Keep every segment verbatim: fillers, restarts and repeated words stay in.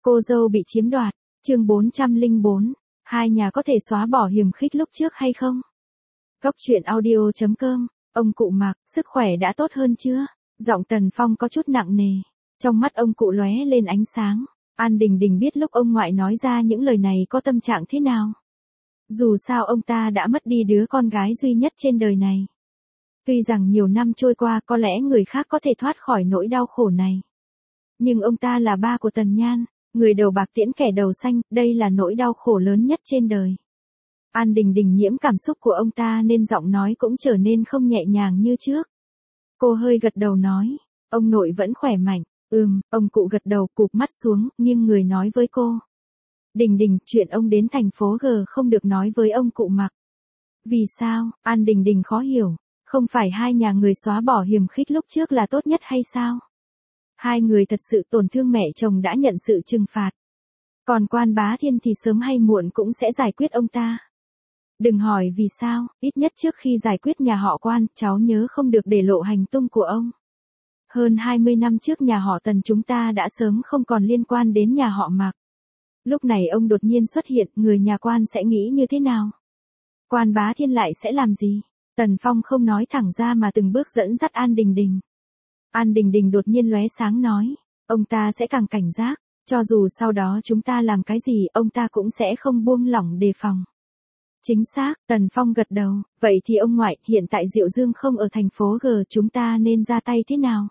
Cô dâu bị chiếm đoạt, chương bốn trăm lẻ bốn, hai nhà có thể xóa bỏ hiềm khích lúc trước hay không? Cốc truyện audio chấm com, ông cụ Mạc, sức khỏe đã tốt hơn chưa? Giọng Tần Phong có chút nặng nề, trong mắt ông cụ lóe lên ánh sáng. An Đình Đình biết lúc ông ngoại nói ra những lời này có tâm trạng thế nào. Dù sao ông ta đã mất đi đứa con gái duy nhất trên đời này. Tuy rằng nhiều năm trôi qua có lẽ người khác có thể thoát khỏi nỗi đau khổ này. Nhưng ông ta là ba của Tần Nhan, người đầu bạc tiễn kẻ đầu xanh, đây là nỗi đau khổ lớn nhất trên đời. An Đình Đình nhiễm cảm xúc của ông ta nên giọng nói cũng trở nên không nhẹ nhàng như trước. Cô hơi gật đầu nói, ông nội vẫn khỏe mạnh. Ừm, ông cụ gật đầu cụp mắt xuống, nhưng người nói với cô. Đình Đình, chuyện ông đến thành phố G không được nói với ông cụ Mạc. Vì sao? An Đình Đình khó hiểu, không phải hai nhà người xóa bỏ hiềm khích lúc trước là tốt nhất hay sao? Hai người thật sự tổn thương mẹ chồng đã nhận sự trừng phạt. Còn Quan Bá Thiên thì sớm hay muộn cũng sẽ giải quyết ông ta. Đừng hỏi vì sao, ít nhất trước khi giải quyết nhà họ Quan, cháu nhớ không được để lộ hành tung của ông. Hơn hai mươi năm trước nhà họ Tần chúng ta đã sớm không còn liên quan đến nhà họ Mạc. Lúc này ông đột nhiên xuất hiện, người nhà Quan sẽ nghĩ như thế nào? Quan Bá Thiên lại sẽ làm gì? Tần Phong không nói thẳng ra mà từng bước dẫn dắt An Đình Đình. An Đình Đình đột nhiên lóe sáng nói, ông ta sẽ càng cảnh giác, cho dù sau đó chúng ta làm cái gì ông ta cũng sẽ không buông lỏng đề phòng. Chính xác, Tần Phong gật đầu, vậy thì ông ngoại, hiện tại Diệu Dương không ở thành phố G, chúng ta nên ra tay thế nào?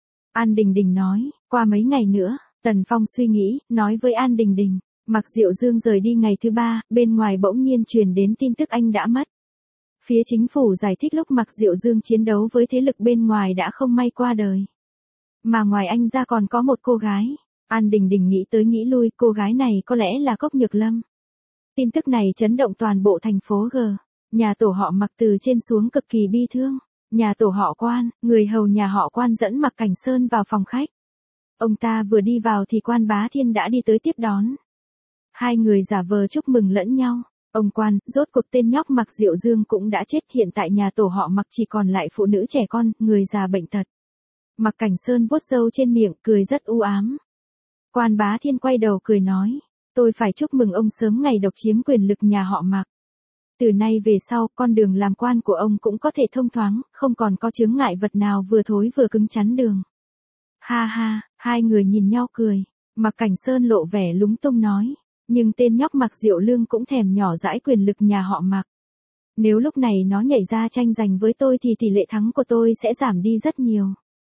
An Đình Đình nói, qua mấy ngày nữa, Tần Phong suy nghĩ, nói với An Đình Đình, mặc Diệu Dương rời đi ngày thứ ba, bên ngoài bỗng nhiên truyền đến tin tức anh đã mất. Phía chính phủ giải thích lúc mặc Diệu Dương chiến đấu với thế lực bên ngoài đã không may qua đời. Mà ngoài anh ra còn có một cô gái. An Đình Đình nghĩ tới nghĩ lui, cô gái này có lẽ là Cốc Nhược Lâm. Tin tức này chấn động toàn bộ thành phố G. Nhà tổ họ Mặc từ trên xuống cực kỳ bi thương. Nhà tổ họ Quan, người hầu nhà họ Quan dẫn Mặc Cảnh Sơn vào phòng khách. Ông ta vừa đi vào thì Quan Bá Thiên đã đi tới tiếp đón. Hai người giả vờ chúc mừng lẫn nhau. Ông Quan, rốt cuộc tên nhóc Mặc Diệu Dương cũng đã chết, hiện tại nhà tổ họ Mặc chỉ còn lại phụ nữ trẻ con, người già bệnh tật. Mặc Cảnh Sơn vuốt râu trên miệng, cười rất u ám. Quan Bá Thiên quay đầu cười nói, tôi phải chúc mừng ông sớm ngày độc chiếm quyền lực nhà họ Mặc. Từ nay về sau, con đường làm quan của ông cũng có thể thông thoáng, không còn có chướng ngại vật nào vừa thối vừa cứng chắn đường. Ha ha, hai người nhìn nhau cười. Mặc Cảnh Sơn lộ vẻ lúng túng nói, nhưng tên nhóc Mặc Diệu Lương cũng thèm nhỏ dãi quyền lực nhà họ Mặc. Nếu lúc này nó nhảy ra tranh giành với tôi thì tỷ lệ thắng của tôi sẽ giảm đi rất nhiều.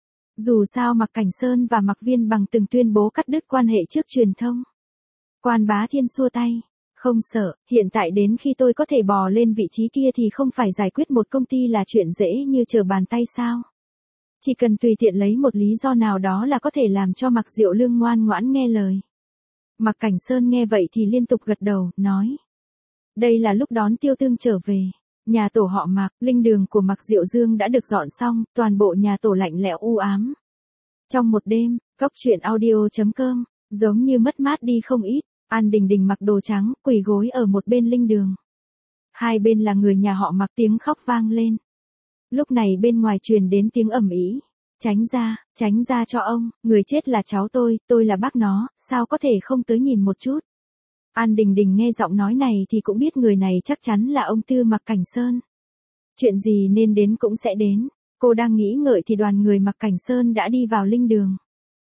Dù sao Mặc Cảnh Sơn và Mặc Viên Bằng từng tuyên bố cắt đứt quan hệ trước truyền thông. Quan Bá Thiên xua tay, không sợ, hiện tại đến khi tôi có thể bò lên vị trí kia thì không phải giải quyết một công ty là chuyện dễ như trở bàn tay sao. Chỉ cần tùy tiện lấy một lý do nào đó là có thể làm cho Mặc Diệu Lương ngoan ngoãn nghe lời. Mặc Cảnh Sơn nghe vậy thì liên tục gật đầu, nói. Đây là lúc đón Tiêu Tương trở về. Nhà tổ họ Mạc, linh đường của Mặc Diệu Dương đã được dọn xong, toàn bộ nhà tổ lạnh lẽo u ám. Trong một đêm, cốc truyện audio chấm com, giống như mất mát đi không ít, An Đình Đình mặc đồ trắng, quỳ gối ở một bên linh đường. Hai bên là người nhà họ Mặc, tiếng khóc vang lên. Lúc này bên ngoài truyền đến tiếng ầm ĩ. Tránh ra, tránh ra cho ông, người chết là cháu tôi, tôi là bác nó, sao có thể không tới nhìn một chút. An Đình Đình nghe giọng nói này thì cũng biết người này chắc chắn là ông Tư Mặc Cảnh Sơn. Chuyện gì nên đến cũng sẽ đến, cô đang nghĩ ngợi thì đoàn người Mặc Cảnh Sơn đã đi vào linh đường.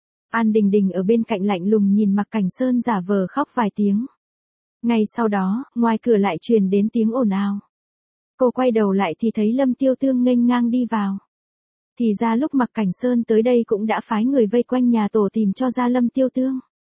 An Đình Đình ở bên cạnh lạnh lùng nhìn Mặc Cảnh Sơn giả vờ khóc vài tiếng. Ngay sau đó, ngoài cửa lại truyền đến tiếng ồn ào. Cô quay đầu lại thì thấy Lâm Tiêu Tương nghênh ngang đi vào. Thì ra lúc Mặc Cảnh Sơn tới đây cũng đã phái người vây quanh nhà tổ tìm cho ra Lâm Tiêu Tương.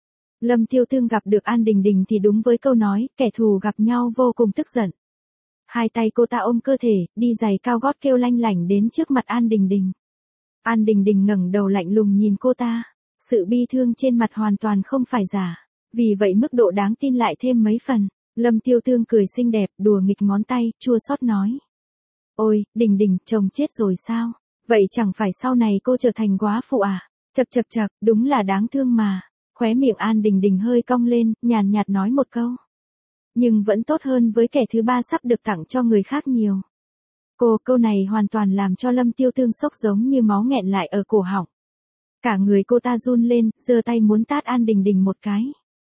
Lâm Tiêu Tương gặp được An Đình Đình thì đúng với câu nói, kẻ thù gặp nhau vô cùng tức giận. Hai tay cô ta ôm cơ thể, đi giày cao gót kêu lanh lảnh đến trước mặt An Đình Đình. An Đình Đình ngẩng đầu lạnh lùng nhìn cô ta. Sự bi thương trên mặt hoàn toàn không phải giả. Vì vậy mức độ đáng tin lại thêm mấy phần. Lâm Tiêu Tương cười xinh đẹp, đùa nghịch ngón tay, chua xót nói. Ôi, Đình Đình, chồng chết rồi sao? Vậy chẳng phải sau này cô trở thành góa phụ à? Chật chật chật, đúng là đáng thương mà. Khóe miệng An Đình Đình hơi cong lên, nhàn nhạt nói một câu. Nhưng vẫn tốt hơn với kẻ thứ ba sắp được tặng cho người khác nhiều. Cô, câu này hoàn toàn làm cho Lâm Tiêu Tương sốc giống như máu nghẹn lại ở cổ họng. Cả người cô ta run lên, giơ tay muốn tát An Đình Đình một cái.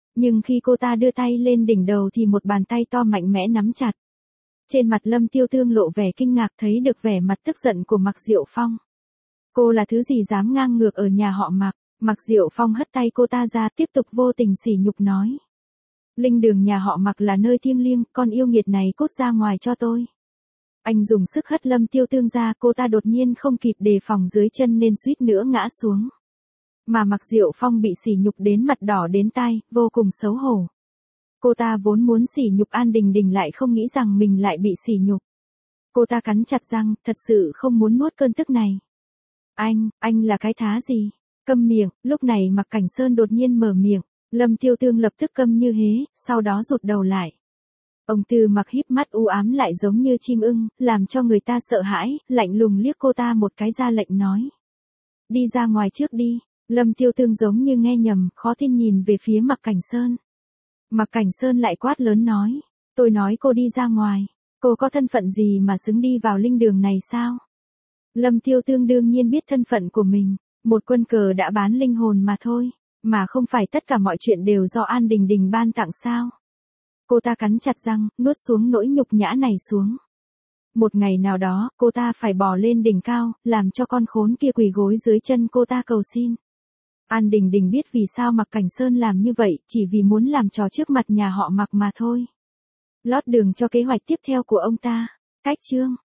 Nhưng khi cô ta đưa tay lên đỉnh đầu thì một bàn tay to mạnh mẽ nắm chặt. Trên mặt Lâm Tiêu Tương lộ vẻ kinh ngạc, thấy được vẻ mặt tức giận của Mạc Diệu Phong. Cô là thứ gì dám ngang ngược ở nhà họ Mạc? Mạc Diệu Phong hất tay cô ta ra, tiếp tục vô tình sỉ nhục nói. Linh đường nhà họ Mạc là nơi thiêng liêng, con yêu nghiệt này cút ra ngoài cho tôi. Anh dùng sức hất Lâm Tiêu Tương ra, cô ta đột nhiên không kịp đề phòng dưới chân nên suýt nữa ngã xuống. Mà Mạc Diệu Phong bị sỉ nhục đến mặt đỏ đến tai, vô cùng xấu hổ. Cô ta vốn muốn sỉ nhục An Đình Đình lại không nghĩ rằng mình lại bị sỉ nhục. Cô ta cắn chặt răng, thật sự không muốn nuốt cơn tức này. Anh, anh là cái thá gì? Câm miệng. Lúc này Mạc Cảnh Sơn đột nhiên mở miệng. Lâm Tiêu Tương lập tức câm như hế, sau đó rụt đầu lại. Ông Tư Mặc híp mắt u ám lại giống như chim ưng, làm cho người ta sợ hãi, lạnh lùng liếc cô ta một cái ra lệnh nói. Đi ra ngoài trước đi. Lâm Tiêu Tương giống như nghe nhầm, khó tin nhìn về phía Mạc Cảnh Sơn. Mạc Cảnh Sơn lại quát lớn nói. Tôi nói cô đi ra ngoài. Cô có thân phận gì mà xứng đi vào linh đường này sao? Lâm Tiêu Tương đương nhiên biết thân phận của mình. Một quân cờ đã bán linh hồn mà thôi. Mà không phải tất cả mọi chuyện đều do An Đình Đình ban tặng sao? Cô ta cắn chặt răng, nuốt xuống nỗi nhục nhã này xuống. Một ngày nào đó, cô ta phải bò lên đỉnh cao, làm cho con khốn kia quỳ gối dưới chân cô ta cầu xin. An Đình Đình biết vì sao Mạc Cảnh Sơn làm như vậy, chỉ vì muốn làm trò trước mặt nhà họ Mạc mà thôi. Lót đường cho kế hoạch tiếp theo của ông ta. Cách chương